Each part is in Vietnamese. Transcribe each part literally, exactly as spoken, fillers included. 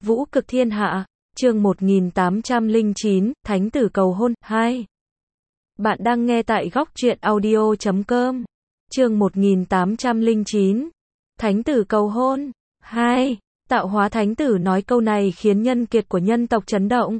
Vũ cực thiên hạ, chương một nghìn tám trăm lẻ chín, Thánh tử cầu hôn, hai. Bạn đang nghe tại góc truyện audio chấm com. Chương một nghìn tám trăm lẻ chín, Thánh tử cầu hôn, hai. Tạo hóa thánh tử nói câu này khiến nhân kiệt của nhân tộc chấn động.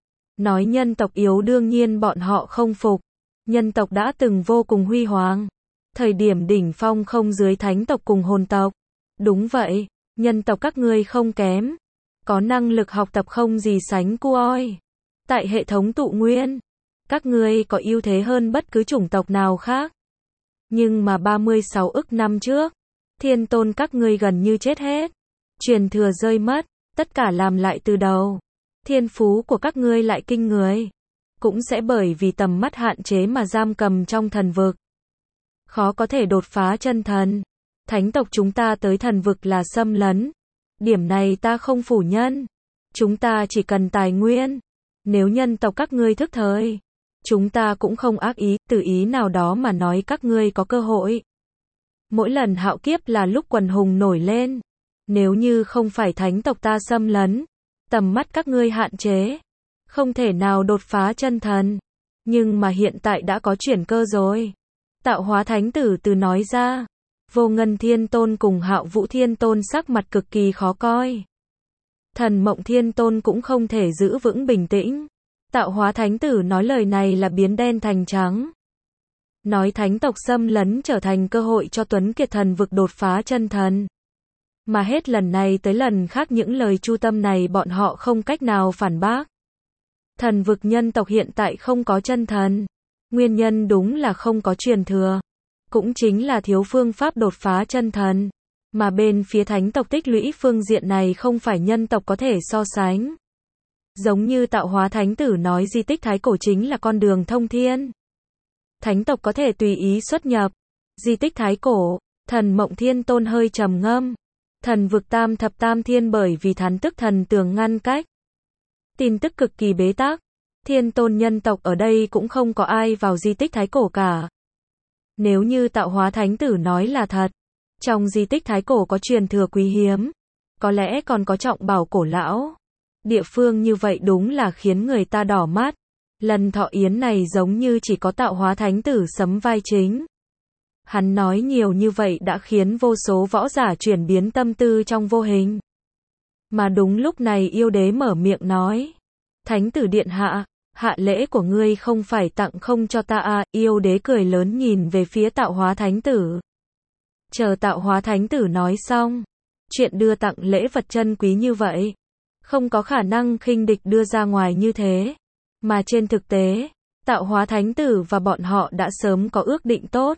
Nói nhân tộc yếu đương nhiên bọn họ không phục. Nhân tộc đã từng vô cùng huy hoàng. Thời điểm đỉnh phong không dưới thánh tộc cùng hồn tộc. Đúng vậy, nhân tộc các ngươi không kém. Có năng lực học tập không gì sánh cuoi. Tại hệ thống tụ nguyên, các ngươi có ưu thế hơn bất cứ chủng tộc nào khác. Nhưng mà ba mươi sáu ức năm trước, thiên tôn các ngươi gần như chết hết. Truyền thừa rơi mất, tất cả làm lại từ đầu. Thiên phú của các ngươi lại kinh người. Cũng sẽ bởi vì tầm mắt hạn chế mà giam cầm trong thần vực. Khó có thể đột phá chân thần. Thánh tộc chúng ta tới thần vực là xâm lấn. Điểm này ta không phủ nhận. Chúng ta chỉ cần tài nguyên. Nếu nhân tộc các ngươi thức thời, chúng ta cũng không ác ý, từ ý nào đó mà nói các ngươi có cơ hội. Mỗi lần hạo kiếp là lúc quần hùng nổi lên. Nếu như không phải thánh tộc ta xâm lấn, tầm mắt các ngươi hạn chế, không thể nào đột phá chân thần. Nhưng mà hiện tại đã có chuyển cơ rồi. Tạo hóa thánh tử từ nói ra. Vô Ngân Thiên Tôn cùng Hạo Vũ Thiên Tôn sắc mặt cực kỳ khó coi. Thần Mộng Thiên Tôn cũng không thể giữ vững bình tĩnh. Tạo hóa thánh tử nói lời này là biến đen thành trắng. Nói thánh tộc xâm lấn trở thành cơ hội cho Tuấn Kiệt thần vực đột phá chân thần. Mà hết lần này tới lần khác những lời chu tâm này bọn họ không cách nào phản bác. Thần vực nhân tộc hiện tại không có chân thần. Nguyên nhân đúng là không có truyền thừa. Cũng chính là thiếu phương pháp đột phá chân thần. Mà bên phía thánh tộc tích lũy phương diện này không phải nhân tộc có thể so sánh. Giống như tạo hóa thánh tử nói di tích thái cổ chính là con đường thông thiên. Thánh tộc có thể tùy ý xuất nhập. Di tích thái cổ, thần Mộng Thiên Tôn hơi trầm ngâm. Thần vực tam thập tam thiên bởi vì thán tức thần tường ngăn cách. Tin tức cực kỳ bế tắc. Thiên tôn nhân tộc ở đây cũng không có ai vào di tích thái cổ cả. Nếu như tạo hóa thánh tử nói là thật, trong di tích thái cổ có truyền thừa quý hiếm, có lẽ còn có trọng bảo cổ lão. Địa phương như vậy đúng là khiến người ta đỏ mắt. Lần thọ yến này giống như chỉ có tạo hóa thánh tử sấm vai chính. Hắn nói nhiều như vậy đã khiến vô số võ giả chuyển biến tâm tư trong vô hình. Mà đúng lúc này yêu đế mở miệng nói. Thánh tử điện hạ, hạ lễ của ngươi không phải tặng không cho ta à, yêu đế cười lớn nhìn về phía tạo hóa thánh tử. Chờ tạo hóa thánh tử nói xong. Chuyện đưa tặng lễ vật chân quý như vậy. Không có khả năng khinh địch đưa ra ngoài như thế. Mà trên thực tế, tạo hóa thánh tử và bọn họ đã sớm có ước định tốt.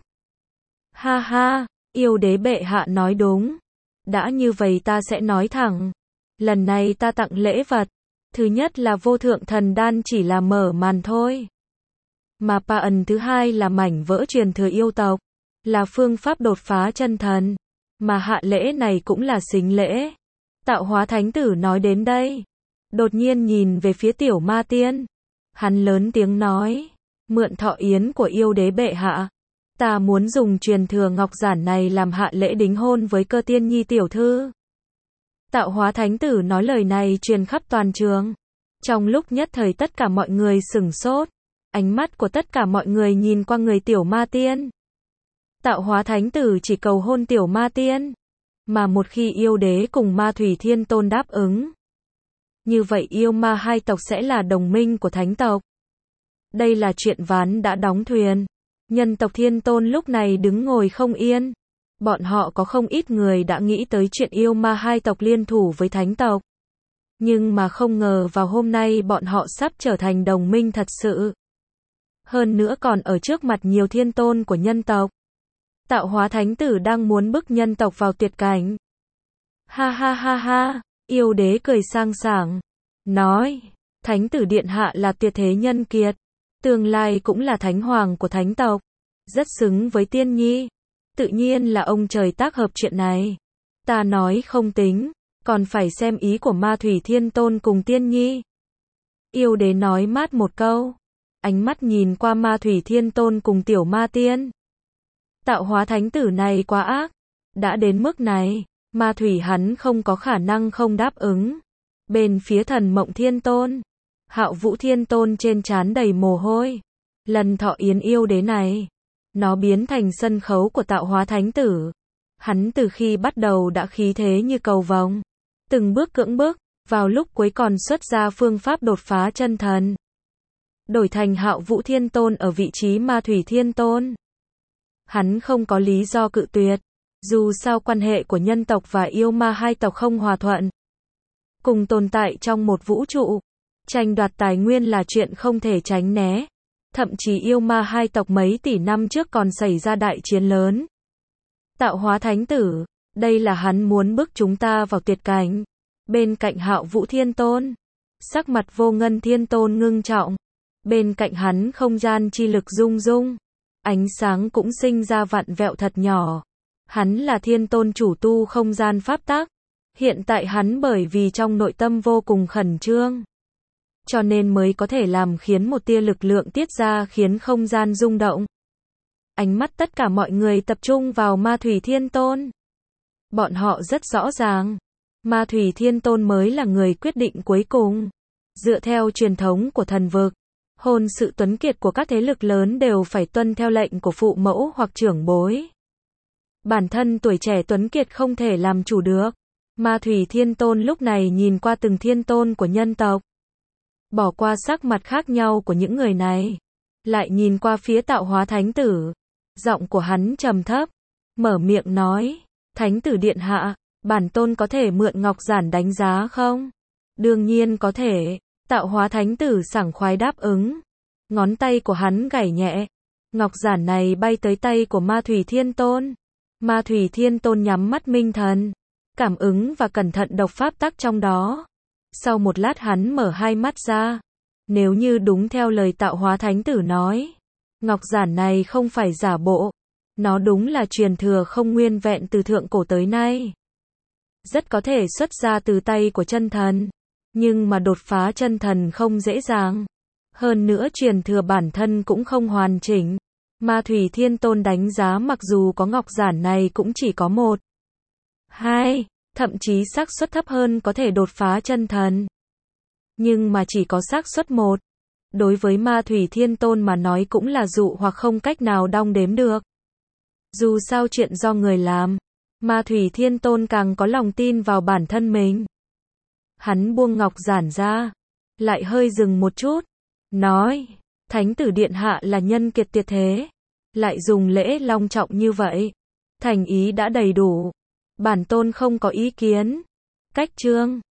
Ha ha, yêu đế bệ hạ nói đúng. Đã như vậy ta sẽ nói thẳng. Lần này ta tặng lễ vật. Thứ nhất là vô thượng thần đan chỉ là mở màn thôi. Mà pa ẩn thứ hai là mảnh vỡ truyền thừa yêu tộc. Là phương pháp đột phá chân thần. Mà hạ lễ này cũng là xính lễ. Tạo hóa thánh tử nói đến đây. Đột nhiên nhìn về phía tiểu ma tiên. Hắn lớn tiếng nói. Mượn thọ yến của yêu đế bệ hạ. Ta muốn dùng truyền thừa ngọc giản này làm hạ lễ đính hôn với Cơ Tiên Nhi tiểu thư. Tạo hóa thánh tử nói lời này truyền khắp toàn trường. Trong lúc nhất thời tất cả mọi người sửng sốt. Ánh mắt của tất cả mọi người nhìn qua người tiểu ma tiên. Tạo hóa thánh tử chỉ cầu hôn tiểu ma tiên. Mà một khi yêu đế cùng ma thủy thiên tôn đáp ứng. Như vậy yêu ma hai tộc sẽ là đồng minh của thánh tộc. Đây là chuyện ván đã đóng thuyền. Nhân tộc thiên tôn lúc này đứng ngồi không yên. Bọn họ có không ít người đã nghĩ tới chuyện yêu ma hai tộc liên thủ với thánh tộc. Nhưng mà không ngờ vào hôm nay bọn họ sắp trở thành đồng minh thật sự. Hơn nữa còn ở trước mặt nhiều thiên tôn của nhân tộc. Tạo hóa thánh tử đang muốn bức nhân tộc vào tuyệt cảnh. Ha ha ha ha, yêu đế cười sang sảng. Nói, thánh tử điện hạ là tuyệt thế nhân kiệt. Tương lai cũng là thánh hoàng của thánh tộc. Rất xứng với tiên nhi. Tự nhiên là ông trời tác hợp chuyện này. Ta nói không tính, còn phải xem ý của ma thủy thiên tôn cùng tiên nhi. Yêu đế nói mát một câu. Ánh mắt nhìn qua ma thủy thiên tôn cùng tiểu ma tiên. Tạo hóa thánh tử này quá ác. Đã đến mức này, ma thủy hắn không có khả năng không đáp ứng. Bên phía Thần Mộng Thiên Tôn, Hạo Vũ Thiên Tôn trên trán đầy mồ hôi. Lần thọ yến yêu đế này, nó biến thành sân khấu của tạo hóa thánh tử. Hắn từ khi bắt đầu đã khí thế như cầu vồng, từng bước cưỡng bước, vào lúc cuối còn xuất ra phương pháp đột phá chân thần. Đổi thành Hạo Vũ Thiên Tôn ở vị trí Ma Thủy Thiên Tôn. Hắn không có lý do cự tuyệt, dù sao quan hệ của nhân tộc và yêu ma hai tộc không hòa thuận. Cùng tồn tại trong một vũ trụ, tranh đoạt tài nguyên là chuyện không thể tránh né. Thậm chí yêu ma hai tộc mấy tỷ năm trước còn xảy ra đại chiến lớn. Tạo hóa thánh tử, đây là hắn muốn bức chúng ta vào tuyệt cảnh. Bên cạnh Hạo Vũ Thiên Tôn, sắc mặt Vô Ngân Thiên Tôn ngưng trọng. Bên cạnh hắn không gian chi lực rung rung, ánh sáng cũng sinh ra vặn vẹo thật nhỏ. Hắn là Thiên Tôn chủ tu không gian pháp tắc. Hiện tại hắn bởi vì trong nội tâm vô cùng khẩn trương, cho nên mới có thể làm khiến một tia lực lượng tiết ra khiến không gian rung động. Ánh mắt tất cả mọi người tập trung vào Ma Thủy Thiên Tôn. Bọn họ rất rõ ràng, Ma Thủy Thiên Tôn mới là người quyết định cuối cùng. Dựa theo truyền thống của thần vực, hôn sự tuấn kiệt của các thế lực lớn đều phải tuân theo lệnh của phụ mẫu hoặc trưởng bối. Bản thân tuổi trẻ tuấn kiệt không thể làm chủ được. Ma Thủy Thiên Tôn lúc này nhìn qua từng thiên tôn của nhân tộc, bỏ qua sắc mặt khác nhau của những người này, lại nhìn qua phía tạo hóa thánh tử. Giọng của hắn trầm thấp, mở miệng nói, thánh tử điện hạ, bản tôn có thể mượn ngọc giản đánh giá không? Đương nhiên có thể, tạo hóa thánh tử sảng khoái đáp ứng. Ngón tay của hắn gảy nhẹ, ngọc giản này bay tới tay của Ma Thủy Thiên Tôn. Ma Thủy Thiên Tôn nhắm mắt minh thần, cảm ứng và cẩn thận đọc pháp tắc trong đó. Sau một lát hắn mở hai mắt ra. Nếu như đúng theo lời tạo hóa thánh tử nói, ngọc giản này không phải giả bộ, nó đúng là truyền thừa không nguyên vẹn từ thượng cổ tới nay. Rất có thể xuất ra từ tay của chân thần, nhưng mà đột phá chân thần không dễ dàng. Hơn nữa truyền thừa bản thân cũng không hoàn chỉnh. Ma Thủy Thiên Tôn đánh giá mặc dù có ngọc giản này cũng chỉ có một, hai, thậm chí xác suất thấp hơn có thể đột phá chân thần. Nhưng mà chỉ có xác suất một, đối với Ma Thủy Thiên Tôn mà nói cũng là dụ hoặc không cách nào đong đếm được. Dù sao chuyện do người làm, Ma Thủy Thiên Tôn càng có lòng tin vào bản thân mình. Hắn buông ngọc giản ra, lại hơi dừng một chút, nói, thánh tử điện hạ là nhân kiệt tuyệt thế, lại dùng lễ long trọng như vậy, thành ý đã đầy đủ. Bản tôn không có ý kiến. Cách chương